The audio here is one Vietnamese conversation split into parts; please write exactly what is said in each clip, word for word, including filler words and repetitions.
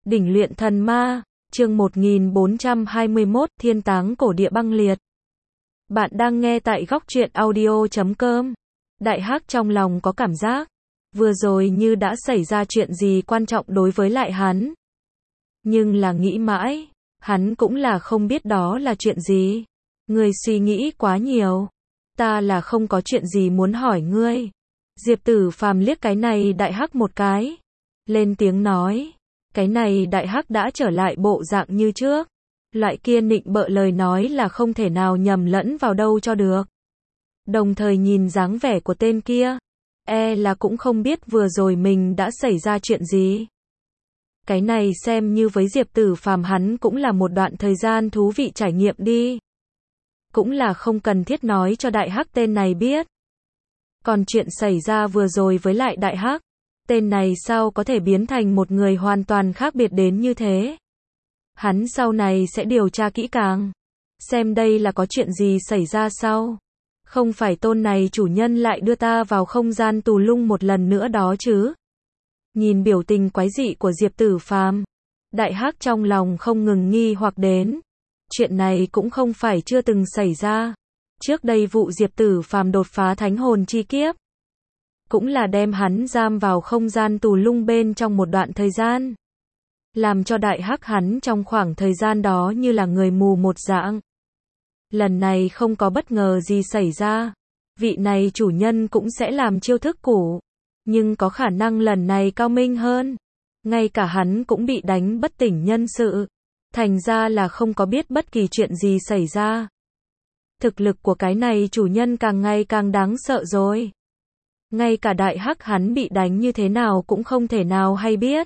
Đỉnh luyện thần ma, chương một nghìn bốn trăm hai mươi mốt, thiên táng cổ địa băng liệt. Bạn đang nghe tại góc truyện audio chấm com. Đại Hắc trong lòng có cảm giác, vừa rồi như đã xảy ra chuyện gì quan trọng đối với lại hắn. Nhưng là nghĩ mãi, hắn cũng là không biết đó là chuyện gì. Ngươi suy nghĩ quá nhiều. Ta là không có chuyện gì muốn hỏi ngươi. Diệp Tử Phàm liếc cái này Đại Hắc một cái. Lên tiếng nói. Cái này Đại Hắc đã trở lại bộ dạng như trước. Loại kia nịnh bợ lời nói là không thể nào nhầm lẫn vào đâu cho được. Đồng thời nhìn dáng vẻ của tên kia, e là cũng không biết vừa rồi mình đã xảy ra chuyện gì. Cái này xem như với Diệp Tử Phàm hắn cũng là một đoạn thời gian thú vị trải nghiệm đi. Cũng là không cần thiết nói cho Đại Hắc tên này biết. Còn chuyện xảy ra vừa rồi với lại Đại Hắc, tên này sao có thể biến thành một người hoàn toàn khác biệt đến như thế. Hắn sau này sẽ điều tra kỹ càng, xem đây là có chuyện gì xảy ra sau. Không phải tôn này chủ nhân lại đưa ta vào không gian tù lung một lần nữa đó chứ. Nhìn biểu tình quái dị của Diệp Tử Phàm, Đại Hắc trong lòng không ngừng nghi hoặc đến. Chuyện này cũng không phải chưa từng xảy ra. Trước đây vụ Diệp Tử Phàm đột phá thánh hồn chi kiếp, cũng là đem hắn giam vào không gian tù lung bên trong một đoạn thời gian. Làm cho Đại Hắc hắn trong khoảng thời gian đó như là người mù một dạng. Lần này không có bất ngờ gì xảy ra. Vị này chủ nhân cũng sẽ làm chiêu thức cũ. Nhưng có khả năng lần này cao minh hơn. Ngay cả hắn cũng bị đánh bất tỉnh nhân sự. Thành ra là không có biết bất kỳ chuyện gì xảy ra. Thực lực của cái này chủ nhân càng ngày càng đáng sợ rồi. Ngay cả Đại Hắc hắn bị đánh như thế nào cũng không thể nào hay biết.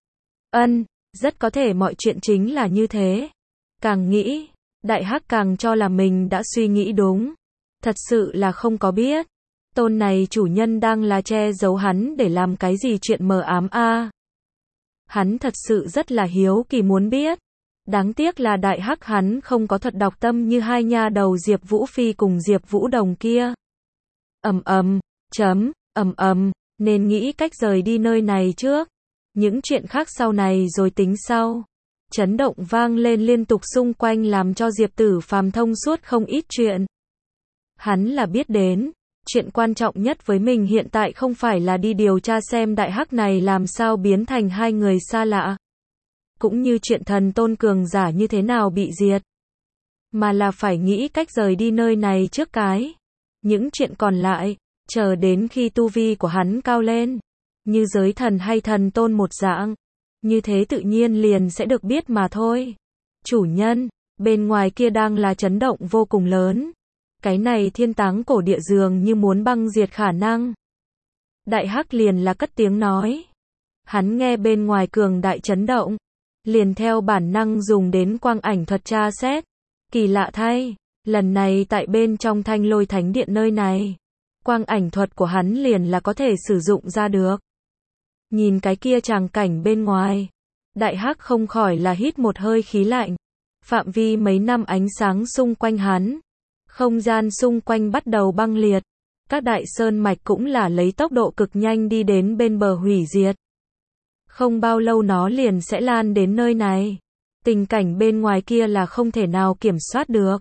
Ân, rất có thể mọi chuyện chính là như thế. Càng nghĩ, Đại Hắc càng cho là mình đã suy nghĩ đúng. Thật sự là không có biết. Tôn này chủ nhân đang là che giấu hắn để làm cái gì chuyện mờ ám a. À. Hắn thật sự rất là hiếu kỳ muốn biết. Đáng tiếc là Đại Hắc hắn không có thuật đọc tâm như hai nha đầu Diệp Vũ Phi cùng Diệp Vũ Đồng kia. Ầm ầm, chấm, ầm ầm, nên nghĩ cách rời đi nơi này trước. Những chuyện khác sau này rồi tính sau. Chấn động vang lên liên tục xung quanh làm cho Diệp Tử Phàm thông suốt không ít chuyện. Hắn là biết đến, chuyện quan trọng nhất với mình hiện tại không phải là đi điều tra xem Đại Hắc này làm sao biến thành hai người xa lạ. Cũng như chuyện thần tôn cường giả như thế nào bị diệt. Mà là phải nghĩ cách rời đi nơi này trước cái. Những chuyện còn lại, chờ đến khi tu vi của hắn cao lên. Như giới thần hay thần tôn một dạng. Như thế tự nhiên liền sẽ được biết mà thôi. Chủ nhân, bên ngoài kia đang là chấn động vô cùng lớn. Cái này thiên táng cổ địa dường như muốn băng diệt khả năng. Đại Hắc liền là cất tiếng nói. Hắn nghe bên ngoài cường đại chấn động. Liền theo bản năng dùng đến quang ảnh thuật tra xét. Kỳ lạ thay, lần này tại bên trong Thanh Lôi Thánh Điện nơi này. Quang ảnh thuật của hắn liền là có thể sử dụng ra được. Nhìn cái kia tràng cảnh bên ngoài, Đại Hắc không khỏi là hít một hơi khí lạnh. Phạm vi mấy năm ánh sáng xung quanh hắn, không gian xung quanh bắt đầu băng liệt. Các đại sơn mạch cũng là lấy tốc độ cực nhanh đi đến bên bờ hủy diệt. Không bao lâu nó liền sẽ lan đến nơi này. Tình cảnh bên ngoài kia là không thể nào kiểm soát được.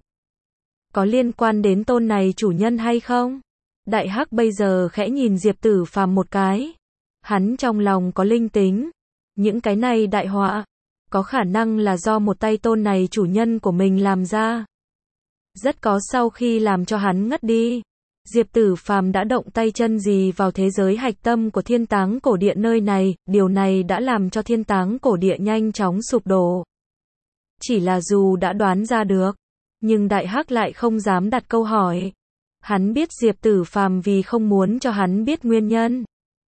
Có liên quan đến tôn này chủ nhân hay không? Đại Hắc bây giờ khẽ nhìn Diệp Tử Phàm một cái. Hắn trong lòng có linh tính. Những cái này đại họa, có khả năng là do một tay tôn này chủ nhân của mình làm ra. Rất có sau khi làm cho hắn ngất đi. Diệp Tử Phàm đã động tay chân gì vào thế giới hạch tâm của thiên táng cổ địa nơi này, điều này đã làm cho thiên táng cổ địa nhanh chóng sụp đổ. Chỉ là dù đã đoán ra được, nhưng Đại Hắc lại không dám đặt câu hỏi. Hắn biết Diệp Tử Phàm vì không muốn cho hắn biết nguyên nhân,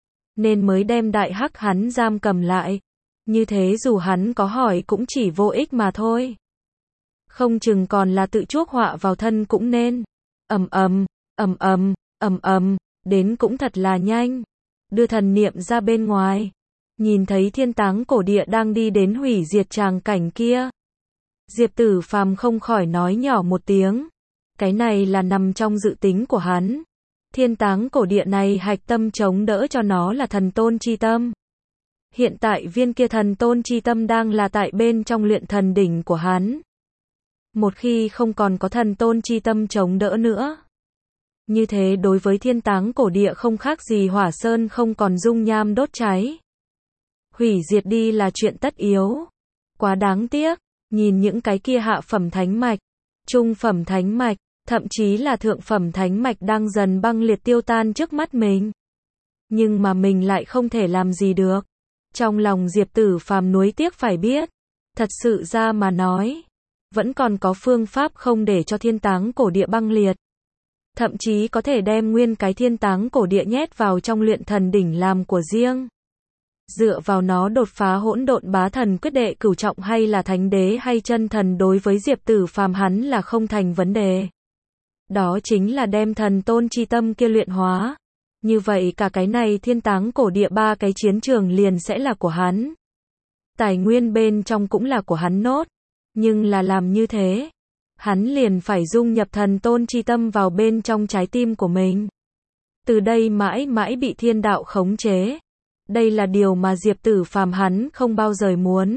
nên mới đem Đại Hắc hắn giam cầm lại. Như thế dù hắn có hỏi cũng chỉ vô ích mà thôi. Không chừng còn là tự chuốc họa vào thân cũng nên. Ầm ầm, ầm ầm, ầm ầm, đến cũng thật là nhanh. Đưa thần niệm ra bên ngoài, nhìn thấy thiên táng cổ địa đang đi đến hủy diệt tràng cảnh kia. Diệp Tử Phàm không khỏi nói nhỏ một tiếng. Cái này là nằm trong dự tính của hắn. Thiên táng cổ địa này hạch tâm chống đỡ cho nó là thần tôn chi tâm. Hiện tại viên kia thần tôn chi tâm đang là tại bên trong luyện thần đỉnh của hắn. Một khi không còn có thần tôn chi tâm chống đỡ nữa. Như thế đối với thiên táng cổ địa không khác gì hỏa sơn không còn dung nham đốt cháy. Hủy diệt đi là chuyện tất yếu. Quá đáng tiếc, nhìn những cái kia hạ phẩm thánh mạch, trung phẩm thánh mạch, thậm chí là thượng phẩm thánh mạch đang dần băng liệt tiêu tan trước mắt mình. Nhưng mà mình lại không thể làm gì được. Trong lòng Diệp Tử Phàm nuối tiếc phải biết. Thật sự ra mà nói, vẫn còn có phương pháp không để cho thiên táng cổ địa băng liệt. Thậm chí có thể đem nguyên cái thiên táng cổ địa nhét vào trong luyện thần đỉnh làm của riêng. Dựa vào nó đột phá hỗn độn bá thần quyết đệ cửu trọng hay là thánh đế hay chân thần đối với Diệp Tử Phàm hắn là không thành vấn đề. Đó chính là đem thần tôn chi tâm kia luyện hóa. Như vậy cả cái này thiên táng cổ địa ba cái chiến trường liền sẽ là của hắn. Tài nguyên bên trong cũng là của hắn nốt. Nhưng là làm như thế, hắn liền phải dung nhập thần tôn chi tâm vào bên trong trái tim của mình. Từ đây mãi mãi bị thiên đạo khống chế. Đây là điều mà Diệp Tử Phàm hắn không bao giờ muốn.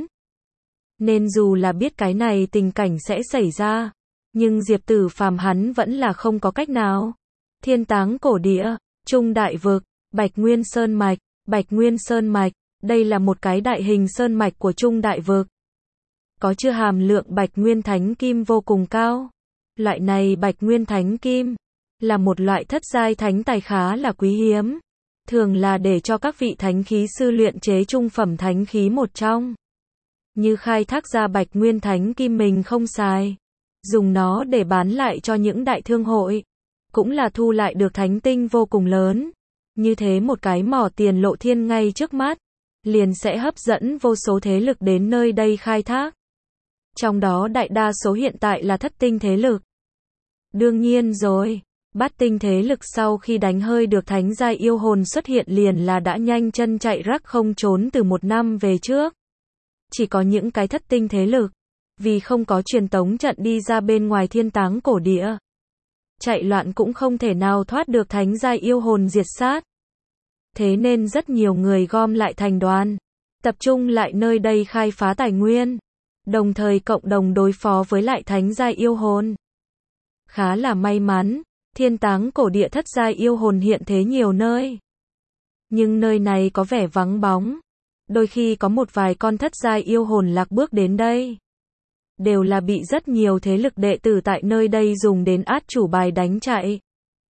Nên dù là biết cái này tình cảnh sẽ xảy ra, nhưng Diệp Tử Phàm hắn vẫn là không có cách nào. Thiên táng cổ địa, Trung Đại Vực, Bạch Nguyên Sơn Mạch, Bạch Nguyên Sơn Mạch, đây là một cái đại hình sơn mạch của Trung Đại Vực. Có chứa hàm lượng Bạch Nguyên Thánh Kim vô cùng cao. Loại này Bạch Nguyên Thánh Kim là một loại thất giai thánh tài khá là quý hiếm. Thường là để cho các vị thánh khí sư luyện chế trung phẩm thánh khí một trong. Như khai thác ra Bạch Nguyên Thánh Kim mình không xài. Dùng nó để bán lại cho những đại thương hội. Cũng là thu lại được thánh tinh vô cùng lớn. Như thế một cái mỏ tiền lộ thiên ngay trước mắt. Liền sẽ hấp dẫn vô số thế lực đến nơi đây khai thác. Trong đó đại đa số hiện tại là thất tinh thế lực. Đương nhiên rồi. Bát tinh thế lực sau khi đánh hơi được thánh giai yêu hồn xuất hiện liền là đã nhanh chân chạy rắc không trốn từ một năm về trước. Chỉ có những cái thất tinh thế lực, vì không có truyền tống trận đi ra bên ngoài thiên táng cổ địa. Chạy loạn cũng không thể nào thoát được thánh giai yêu hồn diệt sát. Thế nên rất nhiều người gom lại thành đoàn, tập trung lại nơi đây khai phá tài nguyên, đồng thời cộng đồng đối phó với lại thánh giai yêu hồn. Khá là may mắn. Thiên táng cổ địa thất giai yêu hồn hiện thế nhiều nơi. Nhưng nơi này có vẻ vắng bóng. Đôi khi có một vài con thất giai yêu hồn lạc bước đến đây. Đều là bị rất nhiều thế lực đệ tử tại nơi đây dùng đến át chủ bài đánh chạy.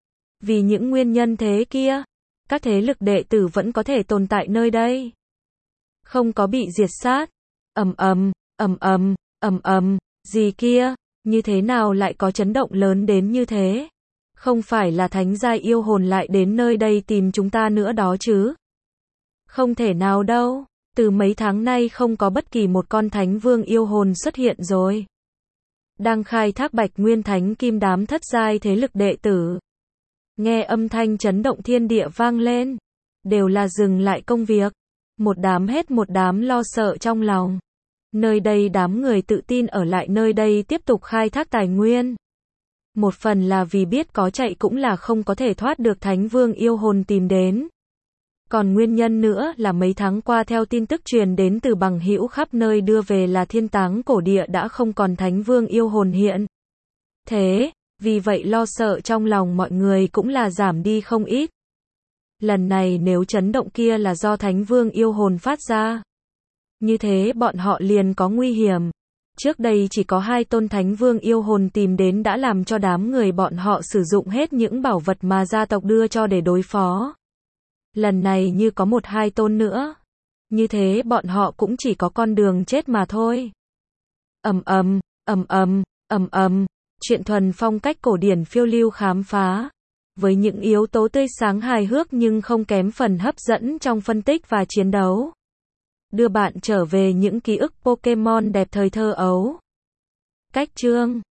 Vì những nguyên nhân thế kia, các thế lực đệ tử vẫn có thể tồn tại nơi đây. Không có bị diệt sát. Ầm ầm, ầm ầm, ầm ầm, gì kia, như thế nào lại có chấn động lớn đến như thế? Không phải là thánh giai yêu hồn lại đến nơi đây tìm chúng ta nữa đó chứ? Không thể nào đâu, từ mấy tháng nay không có bất kỳ một con thánh vương yêu hồn xuất hiện rồi. Đang khai thác Bạch Nguyên Thánh Kim đám thất giai thế lực đệ tử. Nghe âm thanh chấn động thiên địa vang lên, đều là dừng lại công việc. Một đám hết một đám lo sợ trong lòng. Nơi đây đám người tự tin ở lại nơi đây tiếp tục khai thác tài nguyên. Một phần là vì biết có chạy cũng là không có thể thoát được thánh vương yêu hồn tìm đến. Còn nguyên nhân nữa là mấy tháng qua theo tin tức truyền đến từ bằng hữu khắp nơi đưa về là thiên táng cổ địa đã không còn thánh vương yêu hồn hiện. Thế, vì vậy lo sợ trong lòng mọi người cũng là giảm đi không ít. Lần này nếu chấn động kia là do thánh vương yêu hồn phát ra. Như thế bọn họ liền có nguy hiểm. Trước đây chỉ có hai tôn thánh vương yêu hồn tìm đến đã làm cho đám người bọn họ sử dụng hết những bảo vật mà gia tộc đưa cho để đối phó. Lần này như có một hai tôn nữa. Như thế bọn họ cũng chỉ có con đường chết mà thôi. Ầm ầm, ầm ầm, ầm ầm, chuyện thuần phong cách cổ điển phiêu lưu khám phá. Với những yếu tố tươi sáng hài hước nhưng không kém phần hấp dẫn trong phân tích và chiến đấu. Đưa bạn trở về những ký ức Pokemon đẹp thời thơ ấu. Cách chương